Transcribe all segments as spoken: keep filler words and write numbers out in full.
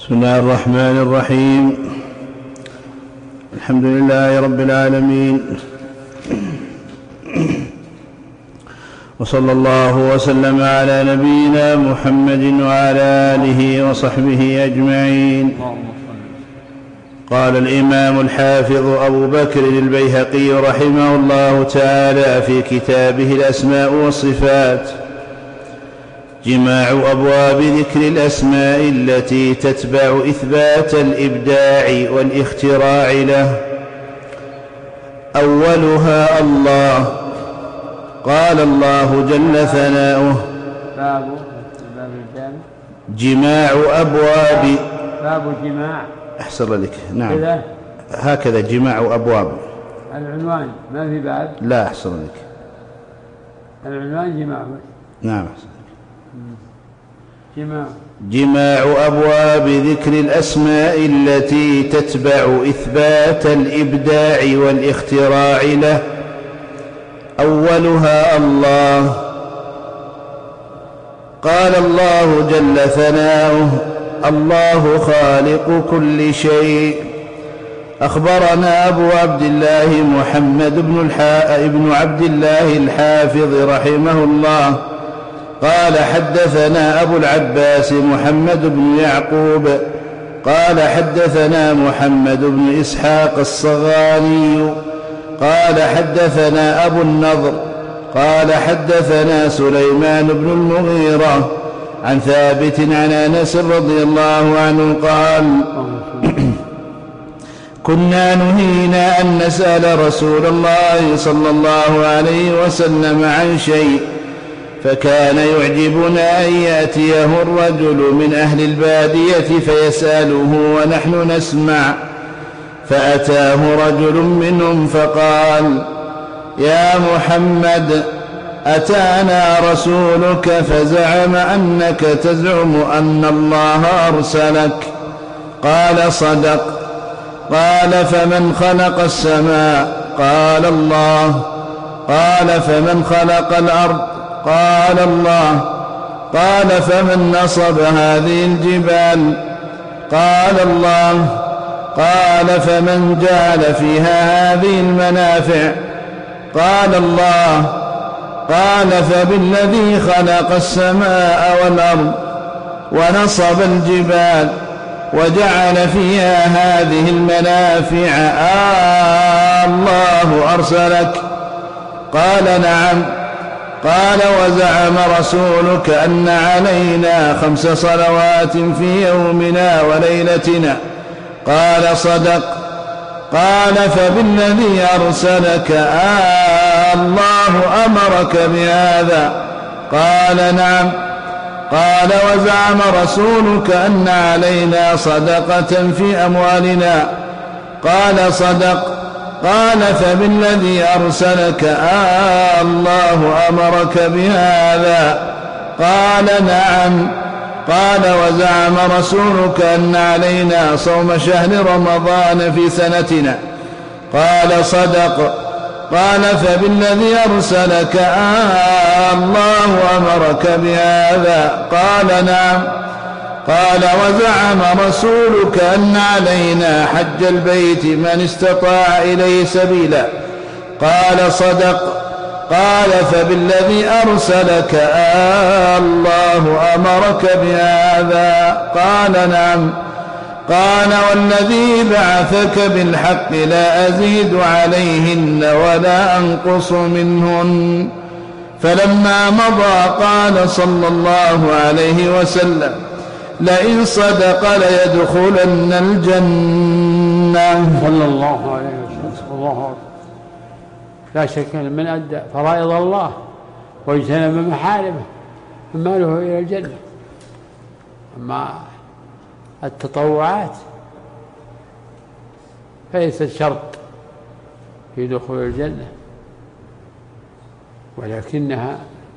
بسم الله الرحمن الرحيم. الحمد لله رب العالمين، وصلى الله وسلم على نبينا محمد وعلى آله وصحبه أجمعين. قال الإمام الحافظ أبو بكر البيهقي رحمه الله تعالى في كتابه الأسماء والصفات: جماع أبواب ذكر الأسماء التي تتبع إثبات الإبداع والاختراع له. أولها الله، قال الله جل ثناؤه: باب باب الجامع جماع أبواب باب جماع. أحسن لك، نعم كذا هكذا جماع أبواب، العنوان ما في باب. لا أحسن لك، العنوان جماع. نعم جماع جماع أبواب ذكر الأسماء التي تتبع إثبات الإبداع والاختراع له. أولها الله، قال الله جل ثناؤه: الله خالق كل شيء. أخبرنا أبو عبد الله محمد بن, الحا... بن عبد الله الحافظ رحمه الله قال: حدثنا أبو العباس محمد بن يعقوب قال: حدثنا محمد بن إسحاق الصغاني قال: حدثنا أبو النضر قال: حدثنا سليمان بن المغيرة عن ثابت عن أنس رضي الله عنه قال: كنا نهينا أن نسأل رسول الله صلى الله عليه وسلم عن شيء، فكان يعجبنا أن يأتيه الرجل من أهل البادية فيسأله ونحن نسمع. فأتاه رجل منهم فقال: يا محمد، أتانا رسولك فزعم أنك تزعم أن الله أرسلك. قال: صدق. قال: فمن خلق السماء؟ قال: الله. قال: فمن خلق الأرض؟ قال: الله. قال: فمن نصب هذه الجبال؟ قال: الله. قال: فمن جعل فيها هذه المنافع؟ قال: الله. قال: فبالذي خلق السماء والأرض ونصب الجبال وجعل فيها هذه المنافع آه الله أرسلك؟ قال: نعم. قال: وزعم رسولك أن علينا خمس صلوات في يومنا وليلتنا؟ قال: صدق. قال: فبالذي أرسلك آه الله أمرك بهذا؟ قال: نعم. قال: وزعم رسولك أن علينا صدقة في أموالنا؟ قال: صدق. قال: فبالذي أرسلك آه الله أمرك بهذا؟ قال: نعم. قال: وزعم رسولك أن علينا صوم شهر رمضان في سنتنا؟ قال: صدق. قال: فبالذي أرسلك آه الله أمرك بهذا؟ قال: نعم. قال: وزعم رسولك أن علينا حج البيت من استطاع إليه سبيلا؟ قال: صدق. قال: فبالذي أرسلك آه الله أمرك بهذا؟ قال: نعم. قال: والذي بعثك بالحق لا أزيد عليهن ولا أنقص منهن. فلما مضى قال صلى الله عليه وسلم: لئن صدق ليدخلن الجنة. صلى الله عليه وسلم. الله لا شك أن من أدى فرائض الله واجتنب محارمه فما له إلى الجنة. أما التطوعات فليست شرط في دخول الجنة، ولكنها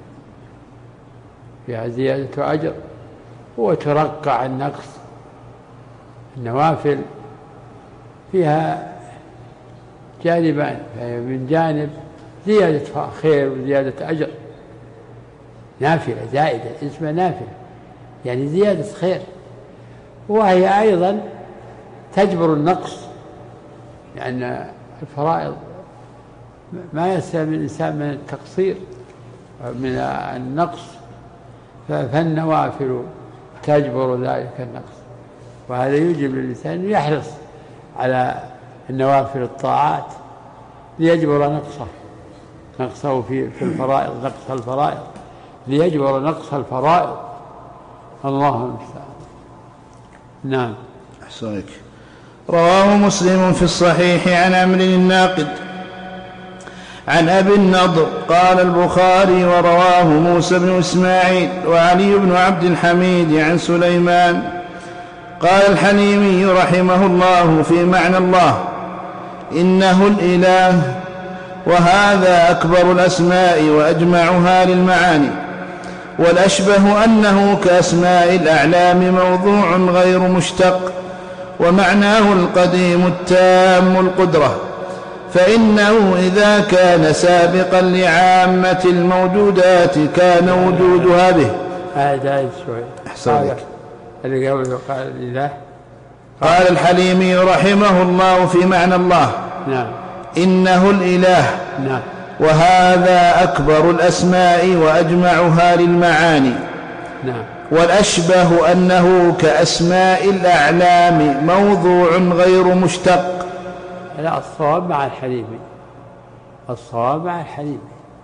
فيها زيادة أجر وترقع النقص. النوافل فيها جانبان، فهي من جانب زيادة خير وزيادة أجر، نافلة زائدة اسمها نافلة يعني زيادة خير، وهي أيضا تجبر النقص، لأن يعني الفرائض ما يسلم الإنسان من التقصير من النقص، فالنوافل تجبر ذلك النقص، وهذا يوجب للإنسان يحرص على النوافل الطاعات ليجبر نقصه نقصه في في الفرائض نقص الفرائض ليجبر نقص الفرائض. الله المستعان. نعم. أحسنك. رواه مسلم في الصحيح عن عمرو الناقد عن أبي النضر قال البخاري ورواه موسى بن إسماعيل وعلي بن عبد الحميد عن سليمان. قال الحليمي رحمه الله في معنى الله: إنه الإله، وهذا أكبر الأسماء وأجمعها للمعاني، والأشبه أنه كأسماء الأعلام موضوع غير مشتق، ومعناه القديم التام القدرة، فإنه إذا كان سابقا لعامة الموجودات كان وجودها به. هذا شوي اللي قبل قال الإله. قال الحليمي رحمه الله في معنى الله: نعم. إنه الإله. نعم. وهذا أكبر الأسماء وأجمعها للمعاني. نعم. والأشبه أنه كأسماء الأعلام موضوع غير مشتق. لا، الصواب مع الحليمي، الصواب مع الحليمي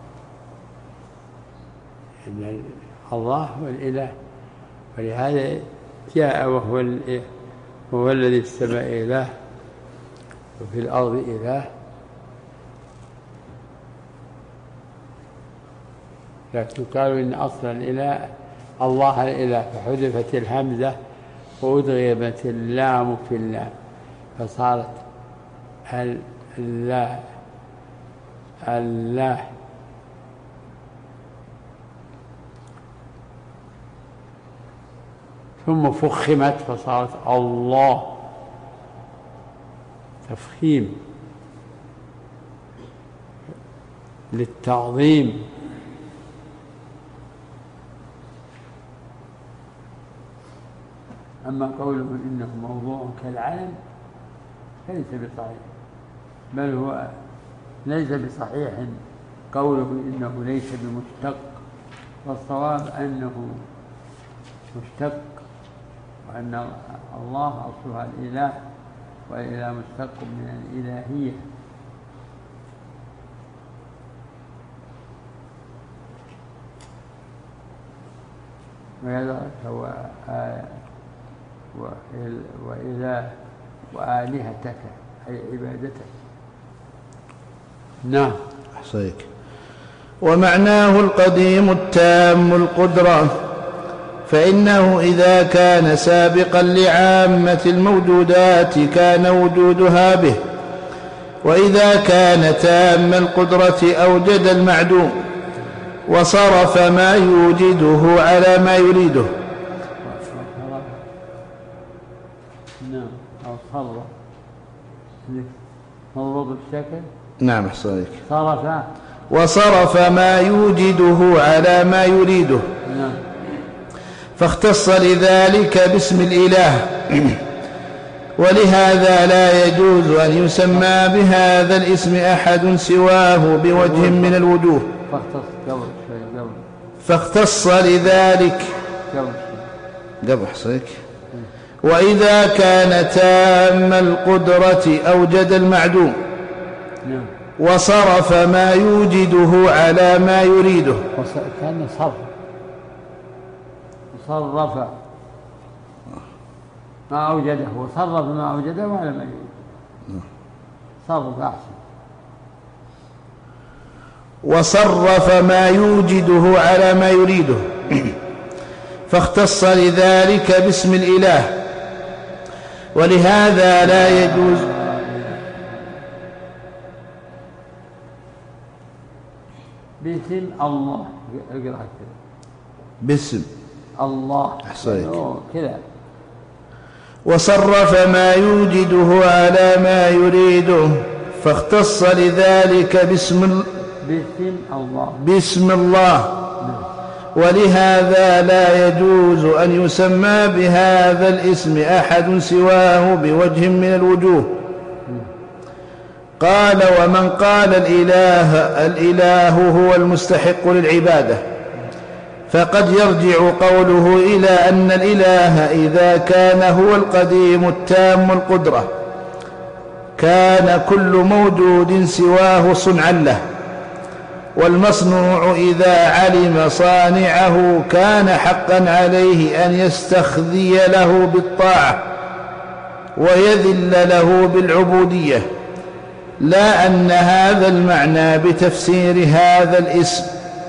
إن الله هو الإله، ولهذا جاء وهو وهو الذي في السماء إله وفي الأرض إله. لكن قالوا إن أصل الإله الله الإله، فحذفت الهمزة وأدغمت اللام في اللام فصارت الله الله. ثم فخمت فصارت الله، تفخيم للتعظيم. أما قوله إنه موضوع كالعلم فليس بصحيح، بل هو ليس بصحيح قوله إنه ليس بمشتق، والصواب أنه مشتق، وأن الله أصلها الإله، والإله مشتق من الإلهية. وهذا هو وإله وآلهتك أي عبادتك. نعم. أحسنك. ومعناه القديم التام القدرة، فإنه إذا كان سابقا لعامة الموجودات كان وجودها به، وإذا كان تام القدرة أوجد المعدوم وصرف ما يوجده على ما يريده. نعم. أو صرف مضبوط الشكل. نعم. أحسنك. صرف وصرف ما يوجده على ما يريده. نعم. فاختص لذلك باسم الإله، ولهذا لا يجوز أن يسمى بهذا الاسم أحد سواه بوجه من الوجوه. فاختص لذلك قبل حصيك. وإذا كان تام القدرة أوجد المعدوم وصرف ما يوجده على ما يريده. كان صرف صرف ما أوجده وصرف ما أوجده على ما يريده. صرف أحسن. وصرف ما يوجده على ما يريده. فاختص لذلك باسم الإله، ولهذا لا يجوز باسم الله. اقرأ كذا باسم الله. أحسنك كذا. وصرف ما يوجده على ما يريده، فاختص لذلك باسم باسم الله باسم الله ولهذا لا يجوز أن يسمى بهذا الاسم أحد سواه بوجه من الوجوه. قال: ومن قال الإله, الإله هو المستحق للعبادة فقد يرجع قوله إلى أن الإله إذا كان هو القديم التام القدرة كان كل موجود سواه صنعا له، والمصنوع إذا علم صانعه كان حقا عليه أن يستخذي له بالطاعة ويذل له بالعبودية، لا أن هذا المعنى بتفسير هذا الاسم.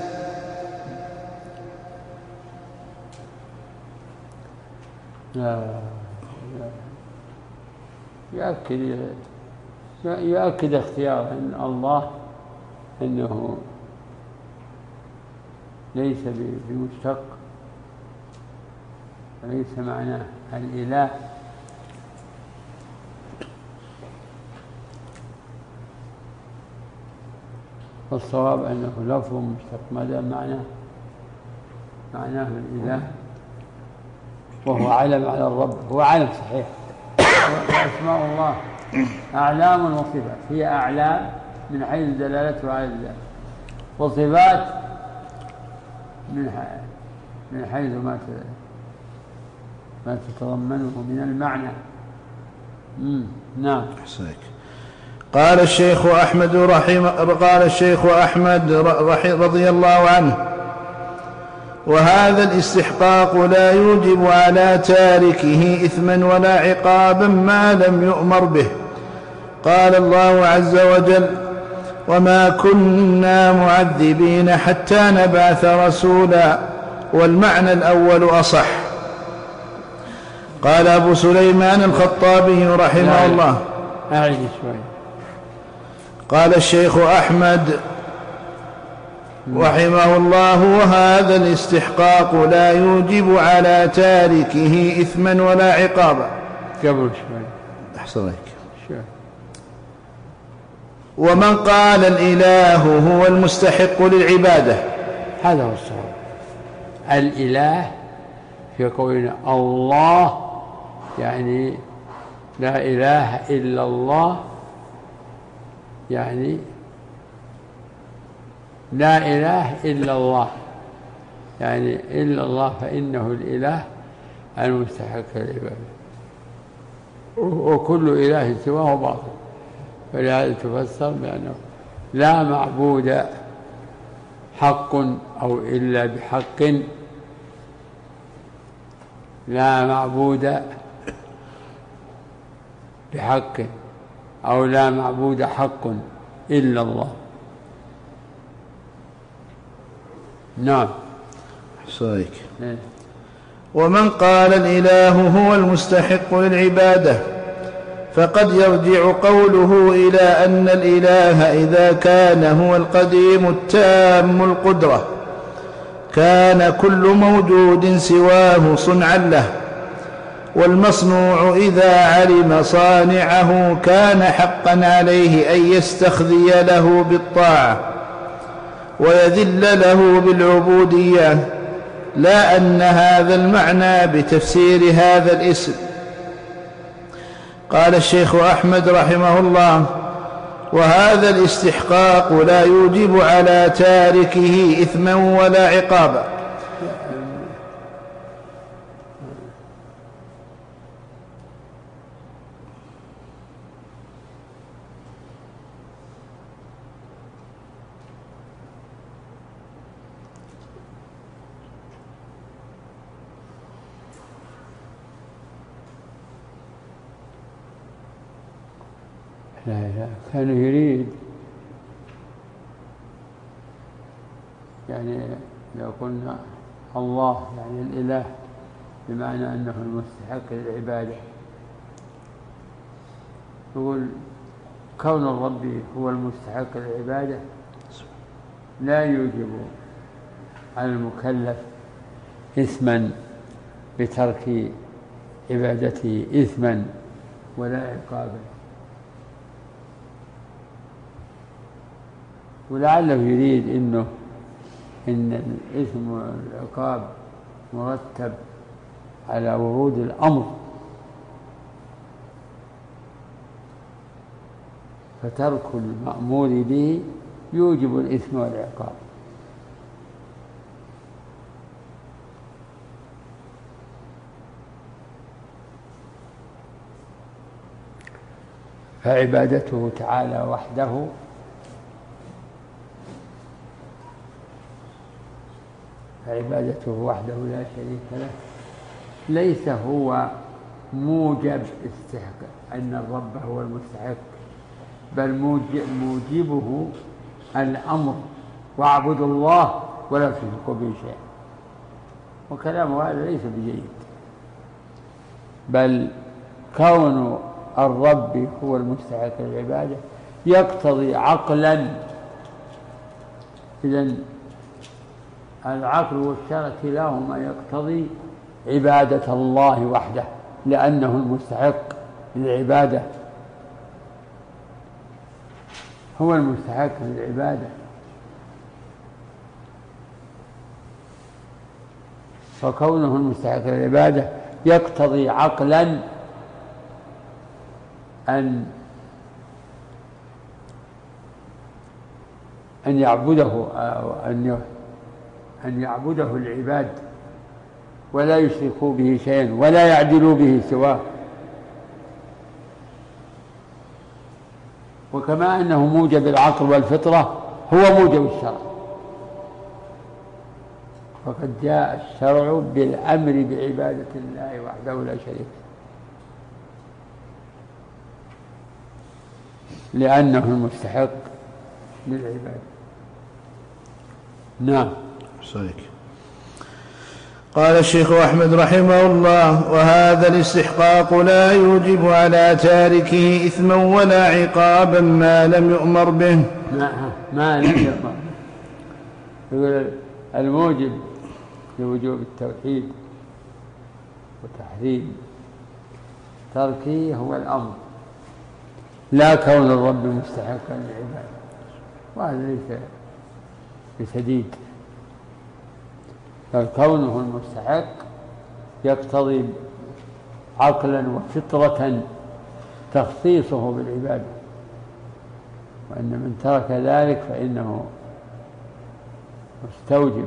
لا يؤكد يؤكد اختيار أن الله أنه ليس بمشتق، ليس معناه الإله، والصواب أنه لفظ مشتق ما دام معناه معناه الإله، وهو علم على الرب، هو علم صحيح. وأسماء الله أعلام وصفات، هي أعلام من حيث دلالته على الذات، وصفات من من حيث ما ما تتضمنه من المعنى. مم. نعم. قال الشيخ أحمد رحمه قال الشيخ أحمد رضي الله عنه: وهذا الاستحقاق لا يوجب على تاركه إثما ولا عقابا ما لم يؤمر به. قال الله عز وجل: وما كنا معذبين حتى نبعث رسولا، والمعنى الأول أصح. قال أبو سليمان الخطابي رحمه الله: أعيد شوي. قال الشيخ أحمد رحمه الله: وهذا الاستحقاق لا يوجب على تاركه إثما ولا عقابا. قبل شوي. أحسن لك. ومن قال الإله هو المستحق للعبادة، هذا هو الصواب. الإله في قولنا الله يعني لا إله إلا الله، يعني لا إله إلا الله، يعني إلا الله فإنه الإله المستحق للعبادة، وكل إله سواه باطل. فلهذا تفسر بأنه لا معبود حق أو إلا بحق، لا معبود بحق أو لا معبود حق إلا الله. نعم. صحيح. ومن قال الإله هو المستحق للعبادة فقد يرجع قوله إلى أن الإله إذا كان هو القديم التام القدرة كان كل موجود سواه صنعا له، والمصنوع إذا علم صانعه كان حقا عليه أن يستخذي له بالطاعة ويذل له بالعبودية، لا أن هذا المعنى بتفسير هذا الاسم. قال الشيخ أحمد رحمه الله: وهذا الاستحقاق لا يوجب على تاركه إثما ولا عقابا. لا لا كان يريد يعني لو قلنا الله يعني الإله بمعنى أنه المستحق للعبادة، يقول كون الرب هو المستحق للعبادة لا يوجب على المكلف إثما بترك عبادته إثما ولا عقابا. ولعله يريد إنه إن الإثم والعقاب مرتب على ورود الأمر، فترك المأمور به يوجب الإثم والعقاب. فعبادته تعالى وحده فعبادته وحده لا شريك له ليس هو موجب استحقاق أن الرب هو المستحق، بل موجبه الأمر واعبدوا الله ولا تشركوا به شيئا. وكلام هذا ليس بجيد، بل كون الرب هو المستحق للعبادة يقتضي عقلا. إذن العقل والشرع كلاهما يقتضي عبادة الله وحده لأنه المستحق للعبادة، هو المستحق للعبادة. فكونه المستحق للعبادة يقتضي عقلا أن أن يعبده أو أن أن يعبده العباد ولا يشركوا به شيئا ولا يعدلوا به سواه. وكما أنه موجب العقل والفطرة هو موجب الشرع، فقد جاء الشرع بالأمر بعبادة الله وحده لا شريك لأنه المستحق للعبادة. نعم. صحيح. قال الشيخ أحمد رحمه الله: وهذا الاستحقاق لا يوجب على تاركه إثما ولا عقابا ما لم يؤمر به. ما لم يؤمر. يقول الموجب لوجوب التوحيد وتحريم تركه هو الأمر، لا كون الرب مستحقا للعبادة، وهذا ليس بسديد. فكونه المستحق يقتضي عقلا وفطرة تخصيصه بالعبادة، وأن من ترك ذلك فإنه مستوجب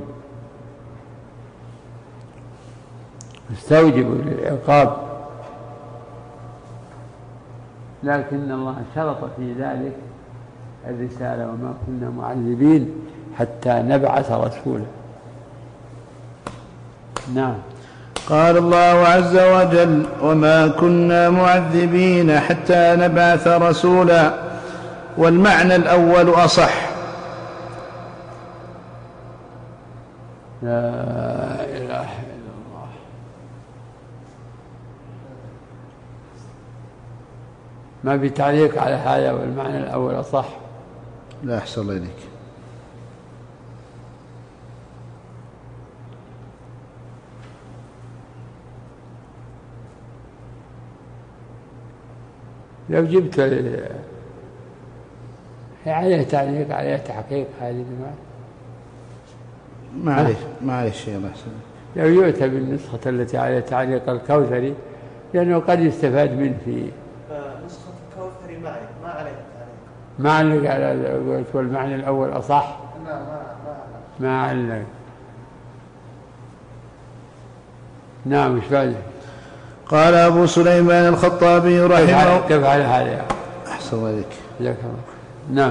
مستوجب للعقاب. لكن الله شرط في ذلك الرسالة: وما كنا معذبين حتى نبعث رسولا. نعم. قال الله عز وجل: وما كنا معذبين حتى نبعث رسولا. والمعنى الأول أصح. لا إله إلا الله. ما في تعليق على هذا، والمعنى الأول أصح. لا أحسن الله إليك. لو جبت عليه تعليق عليه تحقيق هذه معلش معلش يا الله يسلمك. لو يؤتى بالنسخة التي عليها تعليق الكوثري، لأنه قد يستفاد منه في نسخة الكوثري معي ما عليه تعليق. ما علق على والمعنى الأول أصح. لا ما ما ما علق. نعم. مش بعد. قال أبو سليمان الخطابي رحمه الله: كيف على هذا؟ أحسن الله إليك. نعم.